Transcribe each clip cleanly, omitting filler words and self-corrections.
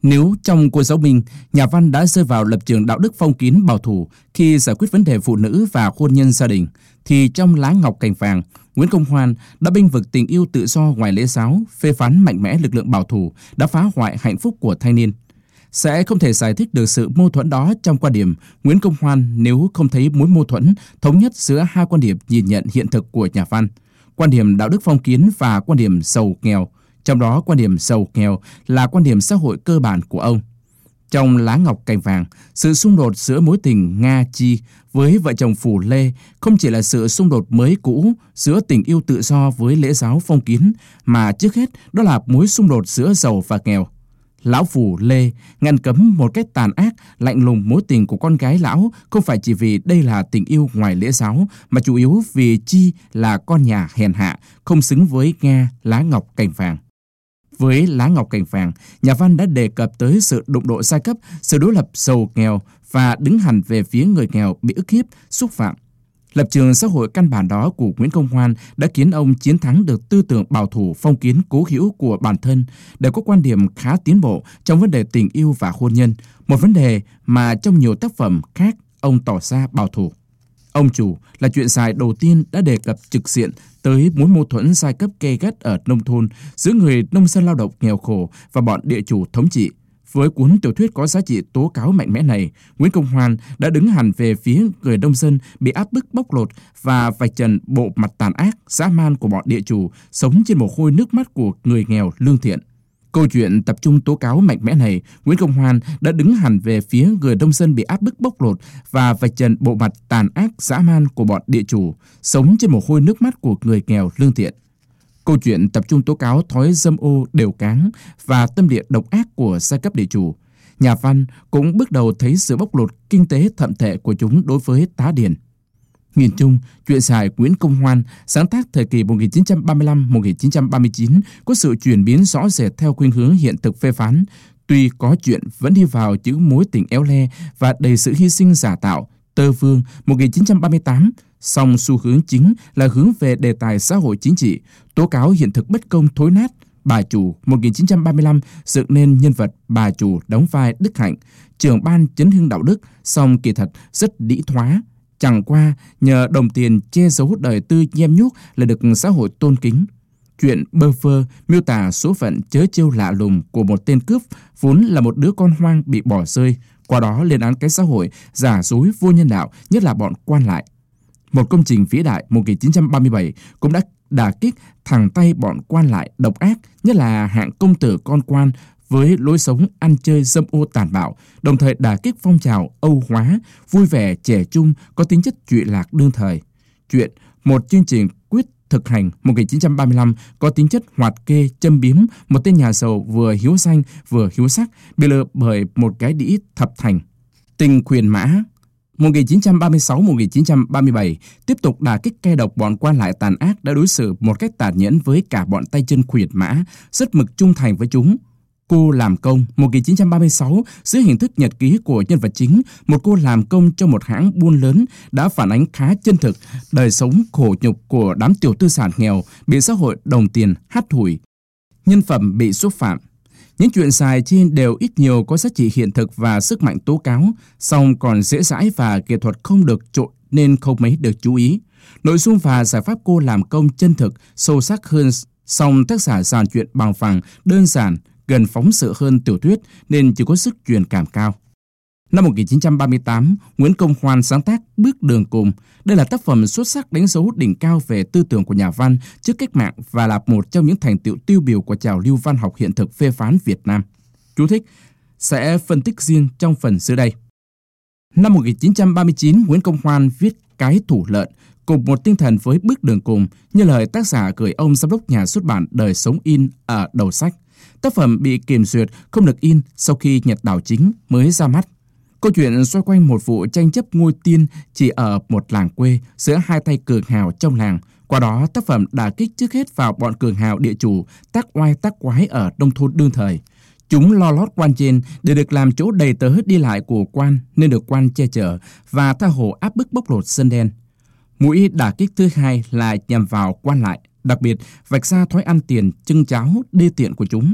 Nếu trong cuộc giáo minh, nhà văn đã rơi vào lập trường đạo đức phong kiến bảo thủ khi giải quyết vấn đề phụ nữ và hôn nhân gia đình, thì trong Lá ngọc cành vàng, Nguyễn Công Hoan đã bênh vực tình yêu tự do ngoài lễ giáo, phê phán mạnh mẽ lực lượng bảo thủ đã phá hoại hạnh phúc của thanh niên. Sẽ không thể giải thích được sự mâu thuẫn đó trong quan điểm Nguyễn Công Hoan nếu không thấy mối mâu thuẫn thống nhất giữa hai quan điểm nhìn nhận hiện thực của nhà văn, quan điểm đạo đức phong kiến và quan điểm giàu nghèo. Trong đó, quan điểm giàu nghèo là quan điểm xã hội cơ bản của ông. Trong Lá ngọc cành vàng, sự xung đột giữa mối tình Nga Chi với vợ chồng Phủ Lê không chỉ là sự xung đột mới cũ giữa tình yêu tự do với lễ giáo phong kiến, mà trước hết đó là mối xung đột giữa giàu và nghèo. Lão Phủ Lê ngăn cấm một cách tàn ác, lạnh lùng mối tình của con gái lão không phải chỉ vì đây là tình yêu ngoài lễ giáo, mà chủ yếu vì Chi là con nhà hèn hạ, không xứng với Nga Lá ngọc cành vàng. Với Lá ngọc cành vàng, nhà văn đã đề cập tới sự đụng độ giai cấp, sự đối lập giàu nghèo và đứng hẳn về phía người nghèo bị ức hiếp, xúc phạm. Lập trường xã hội căn bản đó của Nguyễn Công Hoan đã khiến ông chiến thắng được tư tưởng bảo thủ phong kiến cố hữu của bản thân, để có quan điểm khá tiến bộ trong vấn đề tình yêu và hôn nhân, một vấn đề mà trong nhiều tác phẩm khác ông tỏ ra bảo thủ. Ông Chủ là truyện dài đầu tiên đã đề cập trực diện tới mối mâu thuẫn giai cấp gay gắt ở nông thôn giữa người nông dân lao động nghèo khổ và bọn địa chủ thống trị. Với cuốn tiểu thuyết có giá trị tố cáo mạnh mẽ này, Nguyễn Công Hoan đã đứng hẳn về phía người nông dân bị áp bức bóc lột và vạch trần bộ mặt tàn ác, dã man của bọn địa chủ sống trên mồ hôi nước mắt của người nghèo lương thiện. Câu chuyện tập trung tố cáo mạnh mẽ này, Nguyễn Công Hoan đã đứng hẳn về phía người nông dân bị áp bức bóc lột và vạch trần bộ mặt tàn ác dã man của bọn địa chủ sống trên mồ hôi nước mắt của người nghèo lương thiện. Câu chuyện tập trung tố cáo thói dâm ô đều cáng và tâm địa độc ác của giai cấp địa chủ. Nhà văn cũng bước đầu thấy sự bóc lột kinh tế thậm tệ của chúng đối với tá điền. Nhìn chung, truyện dài Nguyễn Công Hoan sáng tác thời kỳ 1935-1939 có sự chuyển biến rõ rệt theo khuynh hướng hiện thực phê phán. Tuy có chuyện vẫn đi vào những mối tình éo le và đầy sự hy sinh giả tạo, Tơ Vương 1938, song xu hướng chính là hướng về đề tài xã hội chính trị, tố cáo hiện thực bất công thối nát. Bà Chủ 1935 dựng nên nhân vật bà Chủ đóng vai Đức Hạnh, trưởng ban chấn hưng đạo đức, song kỳ thật rất đĩ thoá. Chẳng qua nhờ đồng tiền che giấu đời tư nhem nhuốc là được xã hội tôn kính. Chuyện bơ vơ miêu tả số phận chớ trêu lạ lùng của một tên cướp vốn là một đứa con hoang bị bỏ rơi, qua đó lên án cái xã hội giả dối vô nhân đạo, nhất là bọn quan lại. Một công trình vĩ đại 1937 cũng đã đả kích thẳng tay bọn quan lại độc ác, nhất là hạng công tử con quan với lối sống ăn chơi dâm ô tàn bạo, đồng thời đả kích phong trào Âu hóa, vui vẻ trẻ trung có tính chất trụy lạc đương thời. Chuyện Một chương trình quyết thực hành 1935 có tính chất hoạt kê châm biếm một tên nhà giàu vừa hiếu danh vừa hiếu sắc bị lừa bởi một cái đĩ thập thành. Tình khuyển mã 1936-1937 tiếp tục đả kích cay độc bọn quan lại tàn ác đã đối xử một cách tàn nhẫn với cả bọn tay chân khuyển mã, rất mực trung thành với chúng. Cô làm công 1936 dưới hình thức nhật ký của nhân vật chính, một cô làm công cho một hãng buôn lớn đã phản ánh khá chân thực đời sống khổ nhục của đám tiểu tư sản nghèo bị xã hội đồng tiền hắt hủi, nhân phẩm bị xúc phạm. Những chuyện dài trên đều ít nhiều có giá trị hiện thực và sức mạnh tố cáo, song còn dễ dãi và nghệ thuật không được trộn nên không mấy được chú ý. Nội dung và giải pháp cô làm công chân thực, sâu sắc hơn, song tác giả dàn chuyện bằng phẳng, đơn giản, gần phóng sự hơn tiểu thuyết nên chỉ có sức truyền cảm cao. Năm 1938, Nguyễn Công Hoan sáng tác Bước đường cùng. Đây là tác phẩm xuất sắc đánh dấu đỉnh cao về tư tưởng của nhà văn trước cách mạng và là một trong những thành tựu tiêu biểu của trào lưu văn học hiện thực phê phán Việt Nam. Chú thích sẽ phân tích riêng trong phần dưới đây. Năm 1939, Nguyễn Công Hoan viết Cái thủ lợn cùng một tinh thần với Bước đường cùng, như lời tác giả gửi ông giám đốc nhà xuất bản Đời sống in ở đầu sách. Tác phẩm bị kiểm duyệt không được in sau khi Nhật đảo chính mới ra mắt. Câu chuyện xoay quanh một vụ tranh chấp ngôi tiên chỉ ở một làng quê giữa hai tay cường hào trong làng. Qua đó, tác phẩm đả kích trước hết vào bọn cường hào địa chủ tác oai tác quái ở nông thôn đương thời. Chúng lo lót quan trên để được làm chỗ đầy tớ đi lại của quan nên được quan che chở và tha hồ áp bức bóc lột dân đen. Mũi đả kích thứ hai là nhằm vào quan lại, đặc biệt vạch ra thói ăn tiền, chưng cháo, đê tiện của chúng.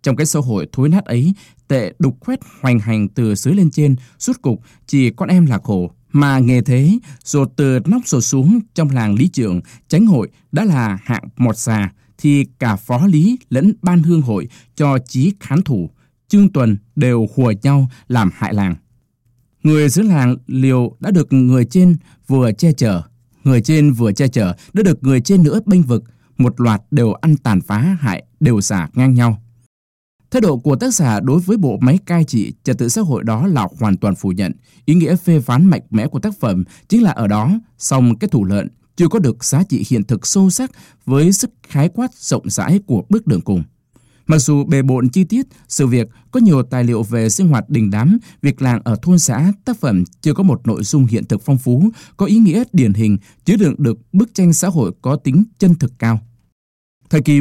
Trong cái xã hội thối nát ấy, tệ đục khoét hoành hành từ dưới lên trên, rốt cục chỉ con em là khổ. Mà nghề thế, rồi từ nóc rồi xuống trong làng lý trưởng, chánh hội đã là hạng mọt xà, thì cả phó lý lẫn ban hương hội cho chí khán thủ, chương tuần đều hùa nhau làm hại làng. Người dưới làng liều đã được người trên vừa che chở, người trên vừa che chở đã được người trên nữa bênh vực, một loạt đều ăn tàn phá hại, đều xả ngang nhau. Thái độ của tác giả đối với bộ máy cai trị trật tự xã hội đó là hoàn toàn phủ nhận. Ý nghĩa phê phán mạnh mẽ của tác phẩm chính là ở đó, song cái thủ lợn chưa có được giá trị hiện thực sâu sắc với sức khái quát rộng rãi của bước đường cùng. Mặc dù bề bộn chi tiết, sự việc có nhiều tài liệu về sinh hoạt đình đám, việc làng ở thôn xã, tác phẩm chưa có một nội dung hiện thực phong phú, có ý nghĩa điển hình, chứa đựng được bức tranh xã hội có tính chân thực cao. Thời kỳ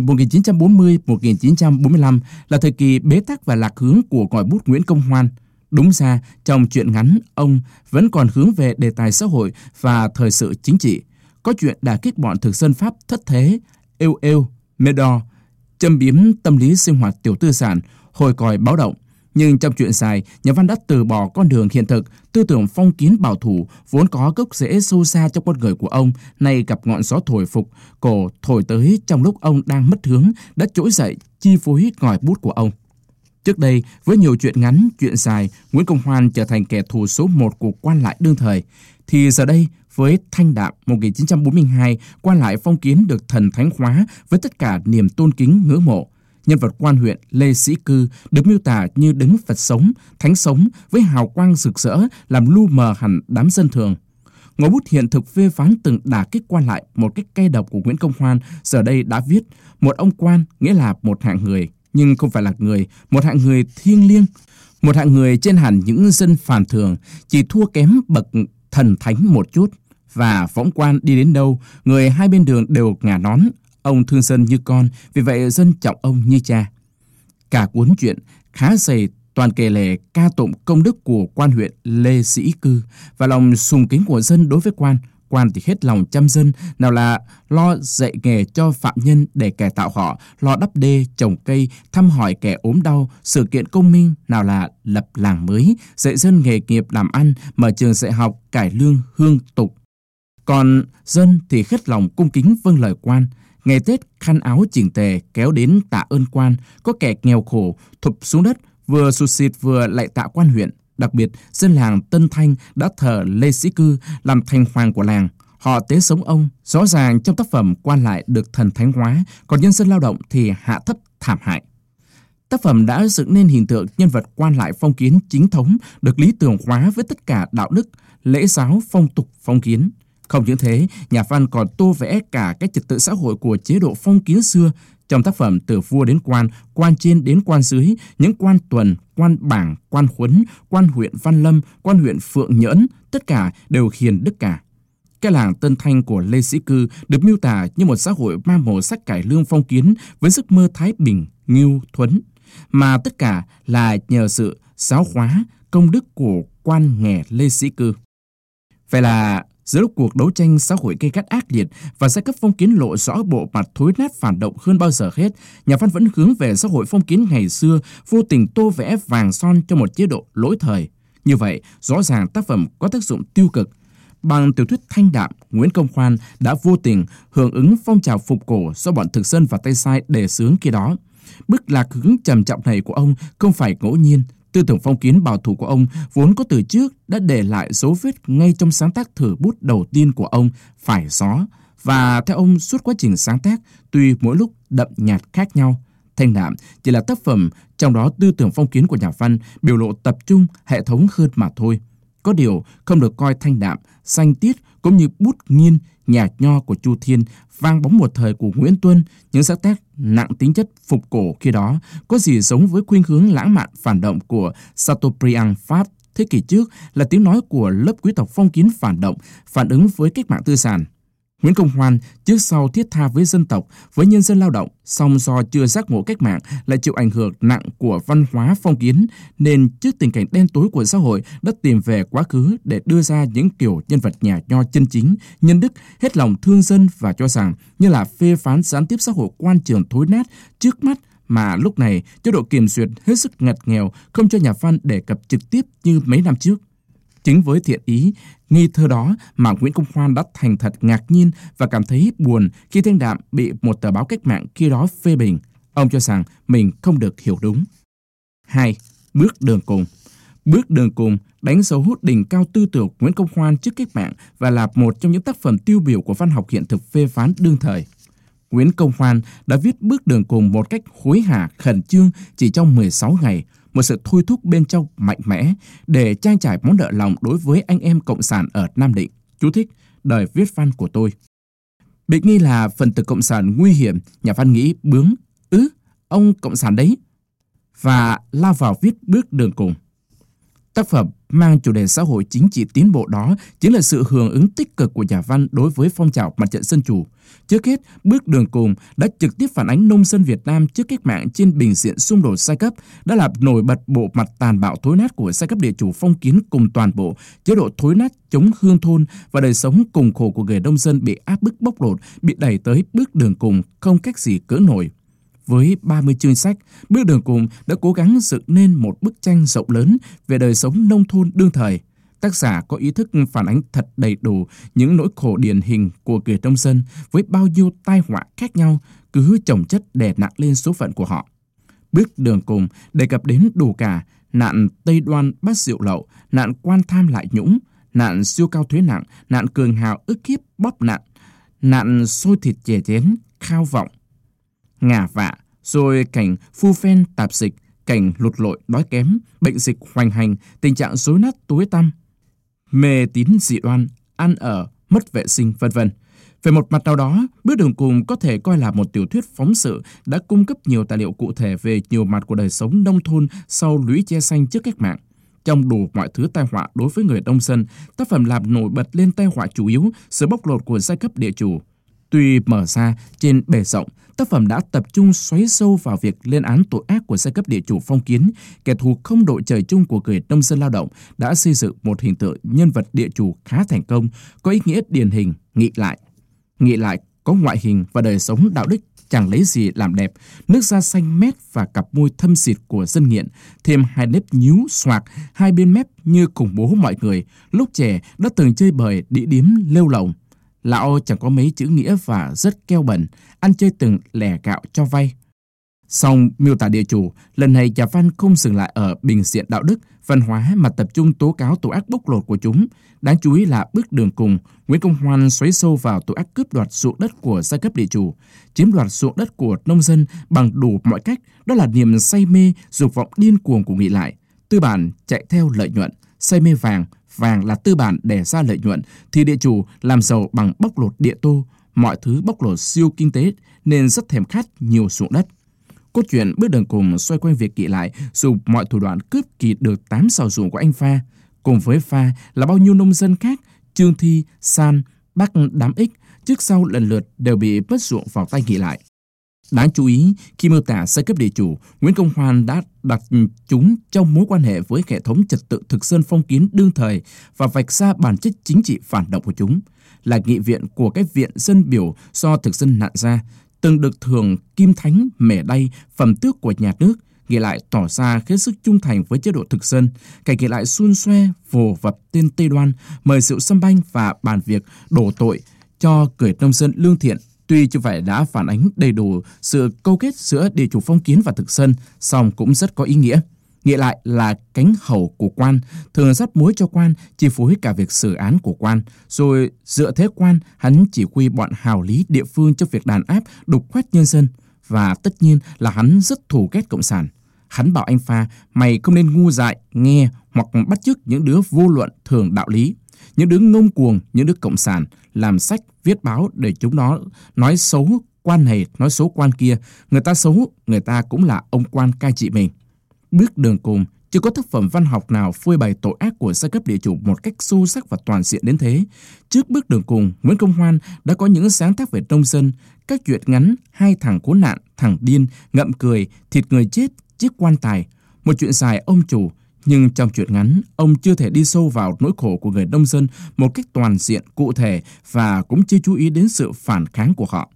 1940-1945 là thời kỳ bế tắc và lạc hướng của ngòi bút Nguyễn Công Hoan. Đúng ra, trong truyện ngắn, ông vẫn còn hướng về đề tài xã hội và thời sự chính trị. Có chuyện đả kích bọn thực dân Pháp thất thế, Médor, châm biếm tâm lý sinh hoạt tiểu tư sản, hồi còi báo động. Nhưng trong truyện dài, nhà văn đã từ bỏ con đường hiện thực, tư tưởng phong kiến bảo thủ vốn có gốc rễ sâu xa trong con người của ông, nay gặp ngọn gió thổi phục, cổ thổi tới trong lúc ông đang mất hướng, đã trỗi dậy chi phối ngòi bút của ông. Trước đây, với nhiều truyện ngắn, truyện dài, Nguyễn Công Hoan trở thành kẻ thù số 1 của quan lại đương thời. Thì giờ đây, với Thanh Đạm 1942, quan lại phong kiến được thần thánh hóa với tất cả niềm tôn kính ngưỡng mộ. Nhân vật quan huyện Lê Sĩ Cư được miêu tả như đấng Phật sống, thánh sống với hào quang rực rỡ làm lu mờ hẳn đám dân thường. Ngòi bút hiện thực phê phán từng đả kích quan lại một cách cay độc của Nguyễn Công Hoan giờ đây đã viết một ông quan nghĩa là một hạng người, nhưng không phải là người, một hạng người thiêng liêng, một hạng người trên hẳn những dân phàm thường, chỉ thua kém bậc thần thánh một chút. Và võng quan đi đến đâu, người hai bên đường đều ngả nón. Ông thương dân như con, vì vậy dân trọng ông như cha. Cả cuốn truyện khá dày, toàn kể lể ca tụng công đức của quan huyện Lê Sĩ Cư và lòng sùng kính của dân đối với quan. Quan thì hết lòng chăm dân, nào là lo dạy nghề cho phạm nhân để cải tạo họ, lo đắp đê, trồng cây, thăm hỏi kẻ ốm đau, sự kiện công minh, nào là lập làng mới, dạy dân nghề nghiệp làm ăn, mở trường dạy học, cải lương, hương tục. Còn dân thì hết lòng cung kính vâng lời quan. Ngày Tết khăn áo chỉnh tề kéo đến tạ ơn quan, có kẻ nghèo khổ thụp xuống đất vừa sụt sịt vừa lạy tạ quan huyện. Đặc biệt, dân làng Tân Thanh đã thờ Lê Sĩ Cư làm thành hoàng của làng. Họ tế sống ông. Rõ ràng trong tác phẩm quan lại được thần thánh hóa, còn nhân dân lao động thì hạ thấp thảm hại. Tác phẩm đã dựng nên hình tượng nhân vật quan lại phong kiến chính thống được lý tưởng hóa với tất cả đạo đức, lễ giáo, phong tục, phong kiến. Không những thế, nhà văn còn tô vẽ cả cái trật tự xã hội của chế độ phong kiến xưa. Trong tác phẩm từ vua đến quan trên đến quan dưới, những quan tuần, quan bảng, quan khuấn, quan huyện Văn Lâm, quan huyện Phượng Nhỡn, tất cả đều hiền đức cả. Cái làng Tân Thanh của Lê Sĩ Cư được miêu tả như một xã hội mang màu sắc cải lương phong kiến với giấc mơ thái bình, ngưu, thuấn, mà tất cả là nhờ sự giáo hóa, công đức của quan nghè Lê Sĩ Cư. Vậy là giữa lúc cuộc đấu tranh xã hội gay gắt ác liệt và giai cấp phong kiến lộ rõ bộ mặt thối nát phản động hơn bao giờ hết, nhà văn vẫn hướng về xã hội phong kiến ngày xưa, vô tình tô vẽ vàng son cho một chế độ lỗi thời. Như vậy, rõ ràng tác phẩm có tác dụng tiêu cực. Bằng tiểu thuyết Thanh Đạm, Nguyễn Công Hoan đã vô tình hưởng ứng phong trào phục cổ do bọn thực dân và Tay Sai đề xướng khi đó. Bước lạc hướng trầm trọng này của ông không phải ngẫu nhiên. Tư tưởng phong kiến bảo thủ của ông vốn có từ trước đã để lại dấu vết ngay trong sáng tác thử bút đầu tiên của ông, Phải Gió. Và theo ông, suốt quá trình sáng tác, tuy mỗi lúc đậm nhạt khác nhau, Thanh Đạm chỉ là tác phẩm trong đó tư tưởng phong kiến của nhà văn biểu lộ tập trung, hệ thống hơn mà thôi. Có điều không được coi Thanh Đạm, Xanh Tiết cũng như Bút Nghiên, Nhạc Nho của Chu Thiên, Vang Bóng Một Thời của Nguyễn Tuân, những sáng tác nặng tính chất phục cổ khi đó có gì giống với khuynh hướng lãng mạn phản động của Chateaubriand Pháp thế kỷ trước, là tiếng nói của lớp quý tộc phong kiến phản động, phản ứng với cách mạng tư sản. Nguyễn Công Hoan trước sau thiết tha với dân tộc, với nhân dân lao động, song do chưa giác ngộ cách mạng lại chịu ảnh hưởng nặng của văn hóa phong kiến, nên trước tình cảnh đen tối của xã hội đã tìm về quá khứ để đưa ra những kiểu nhân vật nhà nho chân chính, nhân đức, hết lòng thương dân và cho rằng như là phê phán gián tiếp xã hội quan trường thối nát trước mắt mà lúc này chế độ kiểm duyệt hết sức ngặt nghèo, không cho nhà văn đề cập trực tiếp như mấy năm trước. Chính với thiện ý, nghi thơ đó mà Nguyễn Công Hoan đã thành thật ngạc nhiên và cảm thấy buồn khi Thanh Đạm bị một tờ báo cách mạng khi đó phê bình. Ông cho rằng mình không được hiểu đúng. 2. Bước đường cùng. Bước đường cùng đánh dấu đỉnh cao tư tưởng Nguyễn Công Hoan trước cách mạng và là một trong những tác phẩm tiêu biểu của văn học hiện thực phê phán đương thời. Nguyễn Công Hoan đã viết Bước đường cùng một cách hối hả, khẩn trương chỉ trong 16 ngày, một sự thôi thúc bên trong mạnh mẽ để trang trải món nợ lòng đối với anh em cộng sản ở Nam Định. Chú thích: đời viết văn của tôi. Bị nghi là phần tử cộng sản nguy hiểm, nhà văn nghĩ bướng, ông cộng sản đấy, và lao vào viết Bước đường cùng. Tác phẩm mang chủ đề xã hội chính trị tiến bộ đó chính là sự hưởng ứng tích cực của nhà văn đối với phong trào mặt trận dân chủ. Trước hết, Bước đường cùng đã trực tiếp phản ánh nông dân Việt Nam trước cách mạng trên bình diện xung đột giai cấp, đã làm nổi bật bộ mặt tàn bạo thối nát của giai cấp địa chủ phong kiến cùng toàn bộ chế độ thối nát chống hương thôn và đời sống cùng khổ của người nông dân bị áp bức bóc lột, bị đẩy tới bước đường cùng không cách gì cưỡng nổi. Với 30 chương sách, Bước đường cùng đã cố gắng dựng nên một bức tranh rộng lớn về đời sống nông thôn đương thời. Tác giả có ý thức phản ánh thật đầy đủ những nỗi khổ điển hình của người nông dân với bao nhiêu tai họa khác nhau cứ chồng chất đè nặng lên số phận của họ. Bước đường cùng đề cập đến đủ cả nạn Tây Đoan bắt rượu lậu, nạn quan tham lại nhũng, nạn siêu cao thuế nặng, nạn cường hào ức hiếp bóp nạn, nạn xôi thịt chè chén, khao vọng, ngả vạ, rồi cảnh phu phen tạp dịch, cảnh lụt lội đói kém, bệnh dịch hoành hành, tình trạng rối nát tối tăm, mê tín dị đoan, ăn ở, mất vệ sinh, vân vân. Về một mặt nào đó, Bước đường cùng có thể coi là một tiểu thuyết phóng sự đã cung cấp nhiều tài liệu cụ thể về nhiều mặt của đời sống nông thôn sau lũy tre xanh trước cách mạng. Trong đủ mọi thứ tai họa đối với người nông dân, tác phẩm làm nổi bật lên tai họa chủ yếu, sự bóc lột của giai cấp địa chủ. Tuy mở ra trên bề rộng, tác phẩm đã tập trung xoáy sâu vào việc lên án tội ác của giai cấp địa chủ phong kiến, kẻ thù không đội trời chung của người nông dân lao động, đã xây dựng một hình tượng nhân vật địa chủ khá thành công, có ý nghĩa điển hình, nghị lại. Nghị lại có ngoại hình và đời sống đạo đức chẳng lấy gì làm đẹp, nước da xanh mét và cặp môi thâm xịt của dân nghiện, thêm hai nếp nhíu xoạc hai bên mép như khủng bố mọi người, lúc trẻ đã từng chơi bời, đĩ điếm, lêu lỏng. Lão chẳng có mấy chữ nghĩa và rất keo bẩn, ăn chơi từng lẻ gạo cho vay. Song miêu tả địa chủ, lần này nhà văn không dừng lại ở bình diện đạo đức, văn hóa mà tập trung tố cáo tội ác bóc lột của chúng. Đáng chú ý là Bước đường cùng, Nguyễn Công Hoan xoáy sâu vào tội ác cướp đoạt ruộng đất của giai cấp địa chủ, chiếm đoạt ruộng đất của nông dân bằng đủ mọi cách, đó là niềm say mê, dục vọng điên cuồng của nghị lại. Tư bản chạy theo lợi nhuận, say mê vàng, vàng là tư bản đẻ ra lợi nhuận, thì địa chủ làm giàu bằng bóc lột địa tô, mọi thứ bóc lột siêu kinh tế nên rất thèm khát nhiều ruộng đất. Cốt truyện Bước đường cùng xoay quanh việc Nghị lại dùng mọi thủ đoạn cướp kịt được 8 sào ruộng của anh Pha. Cùng với Pha là bao nhiêu nông dân khác, Trương Thi, San, Bắc Đám Ích, trước sau lần lượt đều bị mất ruộng vào tay Nghị lại. Đáng chú ý, khi miêu tả giai cấp địa chủ, Nguyễn Công Hoan đã đặt chúng trong mối quan hệ với hệ thống trật tự thực dân phong kiến đương thời và vạch ra bản chất chính trị phản động của chúng, là nghị viện của cái viện dân biểu do thực dân nặn ra, từng được thưởng kim thánh, mẻ đay, phẩm tước của nhà nước. Nghị lại tỏ ra hết sức trung thành với chế độ thực dân, cảnh Nghị lại xun xoe vồ vập tên Tây Đoan, mời rượu sâm banh và bàn việc đổ tội cho người nông dân lương thiện. Tuy chưa phải đã phản ánh đầy đủ sự câu kết giữa địa chủ phong kiến và thực dân, song cũng rất có ý nghĩa. Nghị lại là cánh hầu của quan, thường dắt mối cho quan, chi phối cả việc xử án của quan, rồi dựa thế quan, hắn chỉ huy bọn hào lý địa phương cho việc đàn áp, đục khoét nhân dân, và tất nhiên là hắn rất thù ghét cộng sản. Hắn bảo anh Pha, mày không nên ngu dại, nghe hoặc bắt chước những đứa vô luận thường đạo lý, những đứa ngông cuồng, những đứa cộng sản, làm sách, viết báo để chúng nó nói xấu quan này, nói xấu quan kia. Người ta xấu, người ta cũng là ông quan cai trị mình. Bước đường cùng, chưa có tác phẩm văn học nào phơi bày tội ác của giai cấp địa chủ một cách sâu sắc và toàn diện đến thế. Trước Bước đường cùng, Nguyễn Công Hoan đã có những sáng tác về nông dân, các truyện ngắn Hai thằng khốn nạn, Thằng điên, Ngậm cười, Thịt người chết, Chiếc quan tài, một chuyện dài ông chủ. Nhưng trong truyện ngắn, ông chưa thể đi sâu vào nỗi khổ của người nông dân một cách toàn diện, cụ thể và cũng chưa chú ý đến sự phản kháng của họ.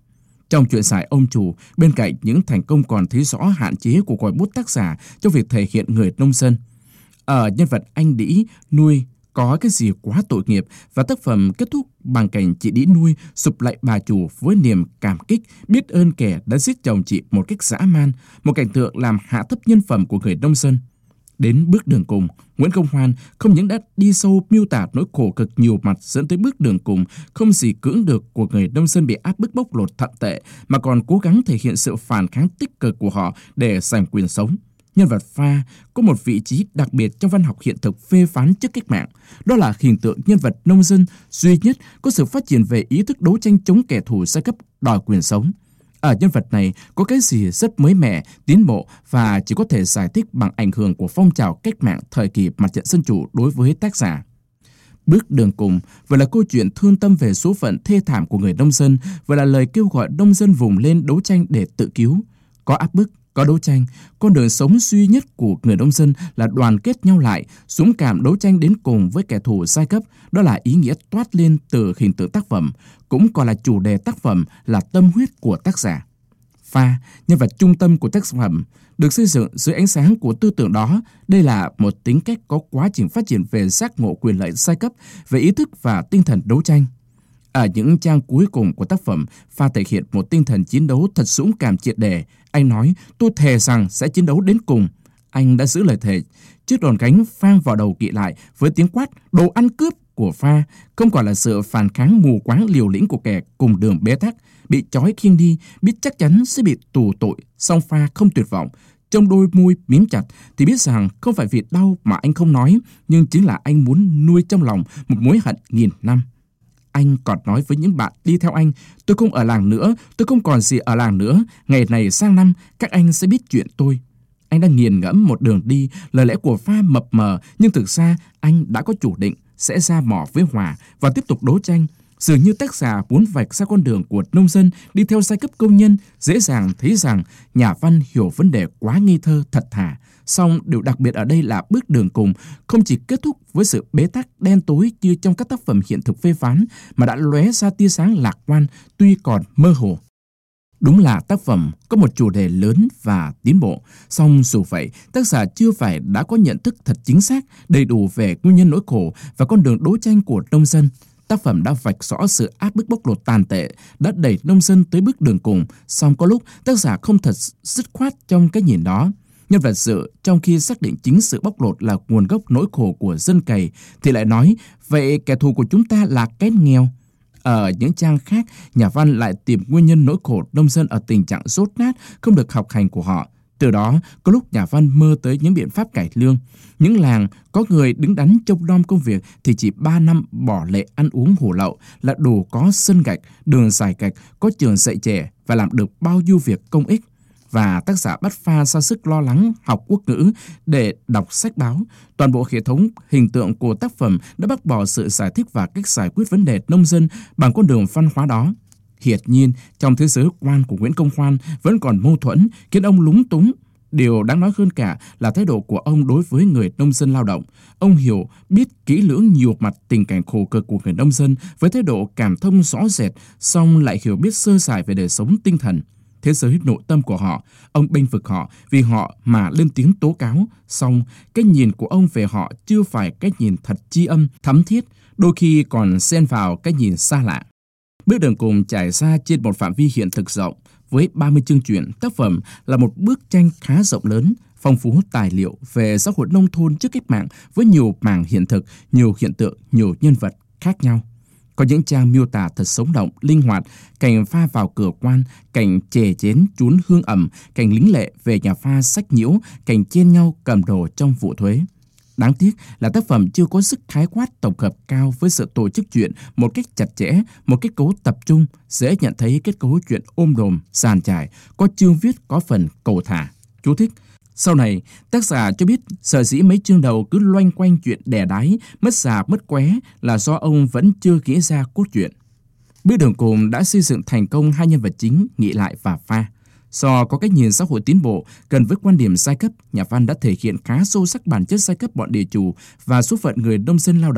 Trong chuyện giải ông chủ, bên cạnh những thành công còn thấy rõ hạn chế của ngòi bút tác giả trong việc thể hiện người nông dân. Ở nhân vật anh Đĩ nuôi có cái gì quá tội nghiệp, và tác phẩm kết thúc bằng cảnh chị Đĩ nuôi sụp lạy bà chủ với niềm cảm kích, biết ơn kẻ đã giết chồng chị một cách dã man, một cảnh tượng làm hạ thấp nhân phẩm của người nông dân. Đến bước đường cùng, Nguyễn Công Hoan không những đã đi sâu miêu tả nỗi khổ cực nhiều mặt dẫn tới bước đường cùng không gì cưỡng được của người nông dân bị áp bức bóc lột thậm tệ, mà còn cố gắng thể hiện sự phản kháng tích cực của họ để giành quyền sống. Nhân vật Pha có một vị trí đặc biệt trong văn học hiện thực phê phán trước cách mạng. Đó là hình tượng nhân vật nông dân duy nhất có sự phát triển về ý thức đấu tranh chống kẻ thù giai cấp đòi quyền sống. Ở nhân vật này có cái gì rất mới mẻ, tiến bộ và chỉ có thể giải thích bằng ảnh hưởng của phong trào cách mạng thời kỳ mặt trận dân chủ đối với tác giả. Bước đường cùng vừa là câu chuyện thương tâm về số phận thê thảm của người nông dân, vừa là lời kêu gọi nông dân vùng lên đấu tranh để tự cứu. Có áp bức, có đấu tranh, con đường sống duy nhất của người nông dân là đoàn kết nhau lại, dũng cảm đấu tranh đến cùng với kẻ thù giai cấp. Đó là ý nghĩa toát lên từ hình tượng tác phẩm, cũng còn là chủ đề tác phẩm, là tâm huyết của tác giả. Pha, nhân vật trung tâm của tác phẩm, được xây dựng dưới ánh sáng của tư tưởng đó. Đây là một tính cách có quá trình phát triển về giác ngộ quyền lợi giai cấp, về ý thức và tinh thần đấu tranh. Ở những trang cuối cùng của tác phẩm, Pha thể hiện một tinh thần chiến đấu thật dũng cảm triệt để. Anh nói, tôi thề rằng sẽ chiến đấu đến cùng. Anh đã giữ lời thề. Chiếc đòn gánh vang vào đầu Kỵ lại với tiếng quát đồ ăn cướp của Pha, không còn là sự phản kháng mù quáng liều lĩnh của kẻ cùng đường bế tắc, bị trói khiêng đi, biết chắc chắn sẽ bị tù tội. Song Pha không tuyệt vọng. Trong đôi môi mím chặt thì biết rằng không phải vì đau mà anh không nói, nhưng chính là anh muốn nuôi trong lòng một mối hận nghìn năm. Anh còn nói với những bạn đi theo anh, tôi không ở làng nữa, tôi không còn gì ở làng nữa, ngày này sang năm các anh sẽ biết chuyện tôi. Anh đang nghiền ngẫm một đường đi, lời lẽ của Pha mập mờ, nhưng thực ra anh đã có chủ định sẽ ra mỏ với Hòa và tiếp tục đấu tranh. Dường như tác giả muốn vạch ra con đường của nông dân đi theo giai cấp công nhân, dễ dàng thấy rằng nhà văn hiểu vấn đề quá ngây thơ thật thà. Song điều đặc biệt ở đây là bước đường cùng không chỉ kết thúc với sự bế tắc đen tối như trong các tác phẩm hiện thực phê phán, mà đã lóe ra tia sáng lạc quan tuy còn mơ hồ. Đúng là tác phẩm có một chủ đề lớn và tiến bộ, song dù vậy, tác giả chưa phải đã có nhận thức thật chính xác, đầy đủ về nguyên nhân nỗi khổ và con đường đấu tranh của nông dân. Tác phẩm đã vạch rõ sự áp bức bóc lột tàn tệ, đã đẩy nông dân tới bước đường cùng, song có lúc tác giả không thật dứt khoát trong cái nhìn đó. Nhân vật Dự, trong khi xác định chính sự bóc lột là nguồn gốc nỗi khổ của dân cày, thì lại nói, vậy kẻ thù của chúng ta là cái nghèo. Ở những trang khác, nhà văn lại tìm nguyên nhân nỗi khổ nông dân ở tình trạng dốt nát, không được học hành của họ. Từ đó, có lúc nhà văn mơ tới những biện pháp cải lương. Những làng có người đứng đắn trông nom công việc thì chỉ 3 năm bỏ lệ ăn uống hủ lậu là đủ có sân gạch, đường giải gạch, có trường dạy trẻ và làm được bao nhiêu việc công ích. Và tác giả bắt Pha ra sức lo lắng học quốc ngữ để đọc sách báo. Toàn bộ hệ thống hình tượng của tác phẩm đã bác bỏ sự giải thích và cách giải quyết vấn đề nông dân bằng con đường văn hóa đó. Hiển nhiên, trong thế giới quan của Nguyễn Công Hoan vẫn còn mâu thuẫn, khiến ông lúng túng. Điều đáng nói hơn cả là thái độ của ông đối với người nông dân lao động. Ông hiểu, biết kỹ lưỡng nhiều mặt tình cảnh khổ cực của người nông dân với thái độ cảm thông rõ rệt, song lại hiểu biết sơ sài về đời sống tinh thần, thế giới nội tâm của họ. Ông bênh vực họ vì họ mà lên tiếng tố cáo, song cái nhìn của ông về họ chưa phải cái nhìn thật tri âm, thấm thiết, đôi khi còn xen vào cái nhìn xa lạ. Bước đường cùng trải ra trên một phạm vi hiện thực rộng, với 30 chương truyện. Tác phẩm là một bức tranh khá rộng lớn, phong phú tài liệu về xã hội nông thôn trước cách mạng với nhiều mảng hiện thực, nhiều hiện tượng, nhiều nhân vật khác nhau. Có những trang miêu tả thật sống động, linh hoạt, cảnh Pha vào cửa quan, cảnh chè chén trún hương ẩm, cảnh lính lệ về nhà Pha sách nhiễu, cảnh chen nhau cầm đồ trong vụ thuế. Đáng tiếc là tác phẩm chưa có sức khái quát tổng hợp cao với sự tổ chức truyện một cách chặt chẽ, một kết cấu tập trung, dễ nhận thấy kết cấu truyện ôm đồm, dàn trải, có chương viết có phần cầu thả. Chú thích: sau này, tác giả cho biết sở dĩ mấy chương đầu cứ loanh quanh chuyện đẻ đái, mất già mất qué là do ông vẫn chưa nghĩ ra cốt truyện. Bước đường cùng đã xây dựng thành công hai nhân vật chính Nghị Lại và Pha. Do có cách nhìn xã hội tiến bộ gần với quan điểm giai cấp, nhà văn đã thể hiện khá sâu sắc bản chất giai cấp bọn địa chủ và số phận người nông dân lao động.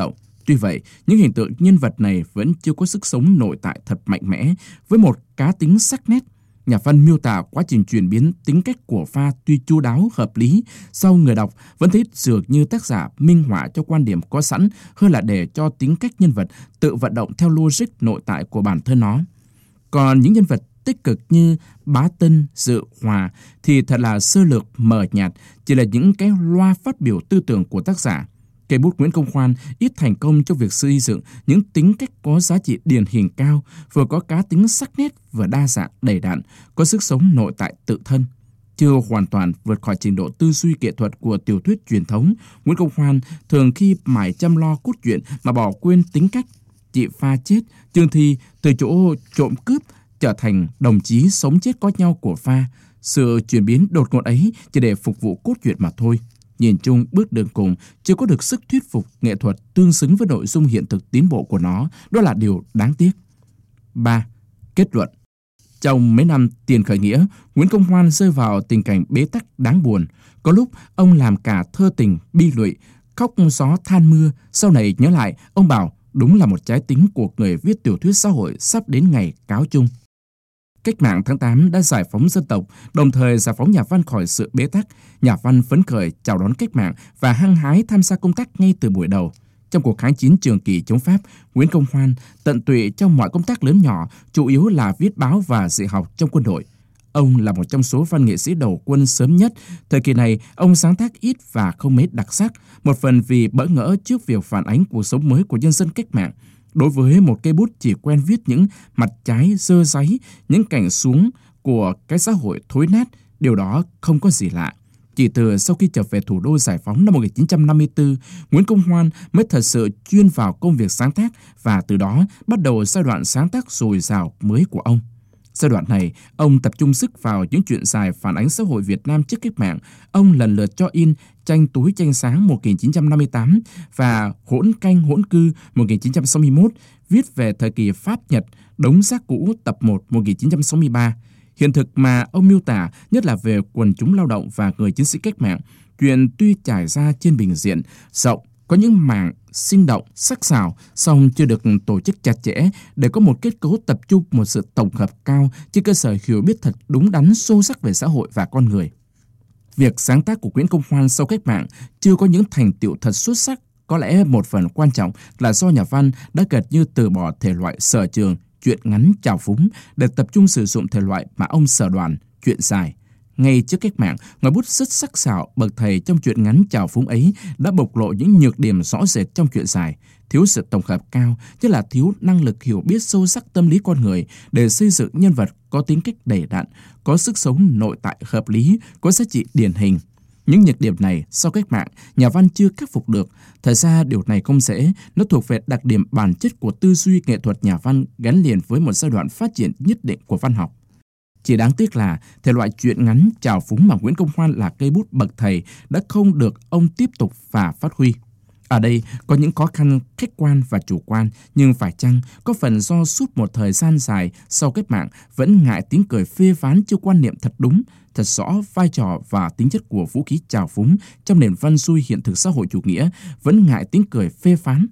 Tuy vậy, những hình tượng nhân vật này vẫn chưa có sức sống nội tại thật mạnh mẽ, với một cá tính sắc nét. Nhà văn miêu tả quá trình chuyển biến tính cách của pha tuy chu đáo, hợp lý, sau người đọc vẫn thấy dường như tác giả minh họa cho quan điểm có sẵn hơn là để cho tính cách nhân vật tự vận động theo logic nội tại của bản thân nó. Còn những nhân vật tích cực như Bá Tân, Dự Hòa thì thật là sơ lược mờ nhạt, chỉ là những cái loa phát biểu tư tưởng của tác giả. Cây bút Nguyễn Công Hoan ít thành công trong việc xây dựng những tính cách có giá trị điển hình cao, vừa có cá tính sắc nét, vừa đa dạng đầy đặn, có sức sống nội tại tự thân. Chưa hoàn toàn vượt khỏi trình độ tư duy nghệ thuật của tiểu thuyết truyền thống, Nguyễn Công Hoan thường khi mải chăm lo cốt truyện mà bỏ quên tính cách. Chị Pha chết, Trương Thi từ chỗ trộm cướp trở thành đồng chí sống chết có nhau của Pha. Sự chuyển biến đột ngột ấy chỉ để phục vụ cốt truyện mà thôi. Nhìn chung, bước đường cùng chưa có được sức thuyết phục nghệ thuật tương xứng với nội dung hiện thực tiến bộ của nó, đó là điều đáng tiếc. 3. Kết luận. Trong mấy năm tiền khởi nghĩa, Nguyễn Công Hoan rơi vào tình cảnh bế tắc đáng buồn. Có lúc ông làm cả thơ tình bi lụy, khóc gió than mưa. Sau này nhớ lại, ông bảo đúng là một trái tính của người viết tiểu thuyết xã hội sắp đến ngày cáo chung. Cách mạng tháng 8 đã giải phóng dân tộc, đồng thời giải phóng nhà văn khỏi sự bế tắc. Nhà văn phấn khởi chào đón cách mạng và hăng hái tham gia công tác ngay từ buổi đầu. Trong cuộc kháng chiến trường kỳ chống Pháp, Nguyễn Công Hoan tận tụy trong mọi công tác lớn nhỏ, chủ yếu là viết báo và dạy học trong quân đội. Ông là một trong số văn nghệ sĩ đầu quân sớm nhất. Thời kỳ này, ông sáng tác ít và không mấy đặc sắc, một phần vì bỡ ngỡ trước việc phản ánh cuộc sống mới của nhân dân cách mạng. Đối với một cây bút chỉ quen viết những mặt trái dơ dáy, những cảnh xuống của cái xã hội thối nát, điều đó không có gì lạ. Chỉ từ sau khi trở về thủ đô giải phóng năm 1954, Nguyễn Công Hoan mới thật sự chuyên vào công việc sáng tác và từ đó bắt đầu giai đoạn sáng tác dồi dào mới của ông. Giai đoạn này, ông tập trung sức vào những chuyện dài phản ánh xã hội Việt Nam trước cách mạng. Ông lần lượt cho in Tranh túi tranh sáng 1958 và Hỗn canh hỗn cư 1961, viết về thời kỳ Pháp Nhật, Đống rác cũ tập 1 1963. Hiện thực mà ông miêu tả nhất là về quần chúng lao động và người chiến sĩ cách mạng. Chuyện tuy trải ra trên bình diện rộng, có những mảng sinh động, sắc sảo, song chưa được tổ chức chặt chẽ để có một kết cấu tập trung, một sự tổng hợp cao trên cơ sở hiểu biết thật đúng đắn sâu sắc về xã hội và con người. Việc sáng tác của Nguyễn Công Hoan sau cách mạng chưa có những thành tựu thật xuất sắc, có lẽ một phần quan trọng là do nhà văn đã gần như từ bỏ thể loại sở trường, truyện ngắn trào phúng để tập trung sử dụng thể loại mà ông sở đoàn, truyện dài. Ngay trước cách mạng, ngòi bút rất sắc sảo bậc thầy trong truyện ngắn trào phúng ấy đã bộc lộ những nhược điểm rõ rệt trong truyện dài, thiếu sự tổng hợp cao, tức là thiếu năng lực hiểu biết sâu sắc tâm lý con người để xây dựng nhân vật có tính cách đầy đặn, có sức sống nội tại hợp lý, có giá trị điển hình. Những nhược điểm này sau cách mạng, nhà văn chưa khắc phục được. Thật ra điều này không dễ, nó thuộc về đặc điểm bản chất của tư duy nghệ thuật nhà văn gắn liền với một giai đoạn phát triển nhất định của văn học. Chỉ đáng tiếc là thể loại truyện ngắn trào phúng mà Nguyễn Công Hoan là cây bút bậc thầy đã không được ông tiếp tục và phát huy. Ở đây có những khó khăn khách quan và chủ quan, nhưng phải chăng có phần do suốt một thời gian dài sau cách mạng vẫn ngại tiếng cười phê phán chưa quan niệm thật đúng, thật rõ vai trò và tính chất của vũ khí trào phúng trong nền văn xuôi hiện thực xã hội chủ nghĩa, vẫn ngại tiếng cười phê phán.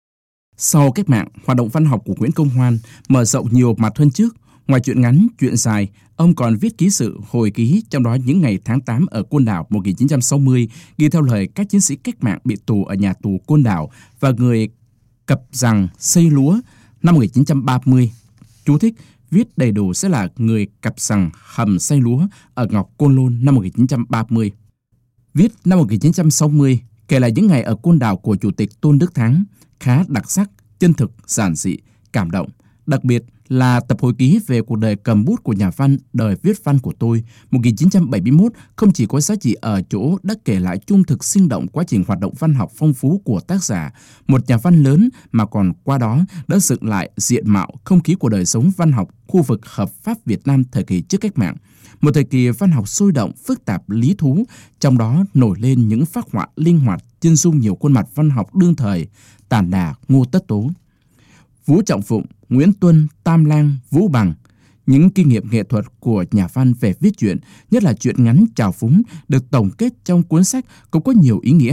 Sau cách mạng, hoạt động văn học của Nguyễn Công Hoan mở rộng nhiều mặt hơn trước. Ngoài truyện ngắn, truyện dài, ông còn viết ký sự, hồi ký, trong đó những ngày tháng 8 ở Côn Đảo 1960, ghi theo lời các chiến sĩ cách mạng bị tù ở nhà tù Côn Đảo và người cập rằng xây lúa năm 1930. Chú thích, viết đầy đủ sẽ là người cập rằng hầm xây lúa ở Ngọc Côn Lôn năm 1930. Viết năm 1960, kể lại những ngày ở Côn Đảo của Chủ tịch Tôn Đức Thắng, khá đặc sắc, chân thực, giản dị, cảm động. Đặc biệt là tập hồi ký về cuộc đời cầm bút của nhà văn Đời viết văn của tôi 1971 không chỉ có giá trị ở chỗ đã kể lại trung thực sinh động quá trình hoạt động văn học phong phú của tác giả, một nhà văn lớn, mà còn qua đó đã dựng lại diện mạo không khí của đời sống văn học khu vực hợp pháp Việt Nam thời kỳ trước cách mạng. Một thời kỳ văn học sôi động, phức tạp, lý thú, trong đó nổi lên những phác họa linh hoạt, chân dung nhiều khuôn mặt văn học đương thời, Tản Đà, Ngô Tất Tố, Vũ Trọng Phụng, Nguyễn Tuân, Tam Lang, Vũ Bằng. Những kinh nghiệm nghệ thuật của nhà văn về viết truyện, nhất là truyện ngắn trào phúng, được tổng kết trong cuốn sách cũng có nhiều ý nghĩa.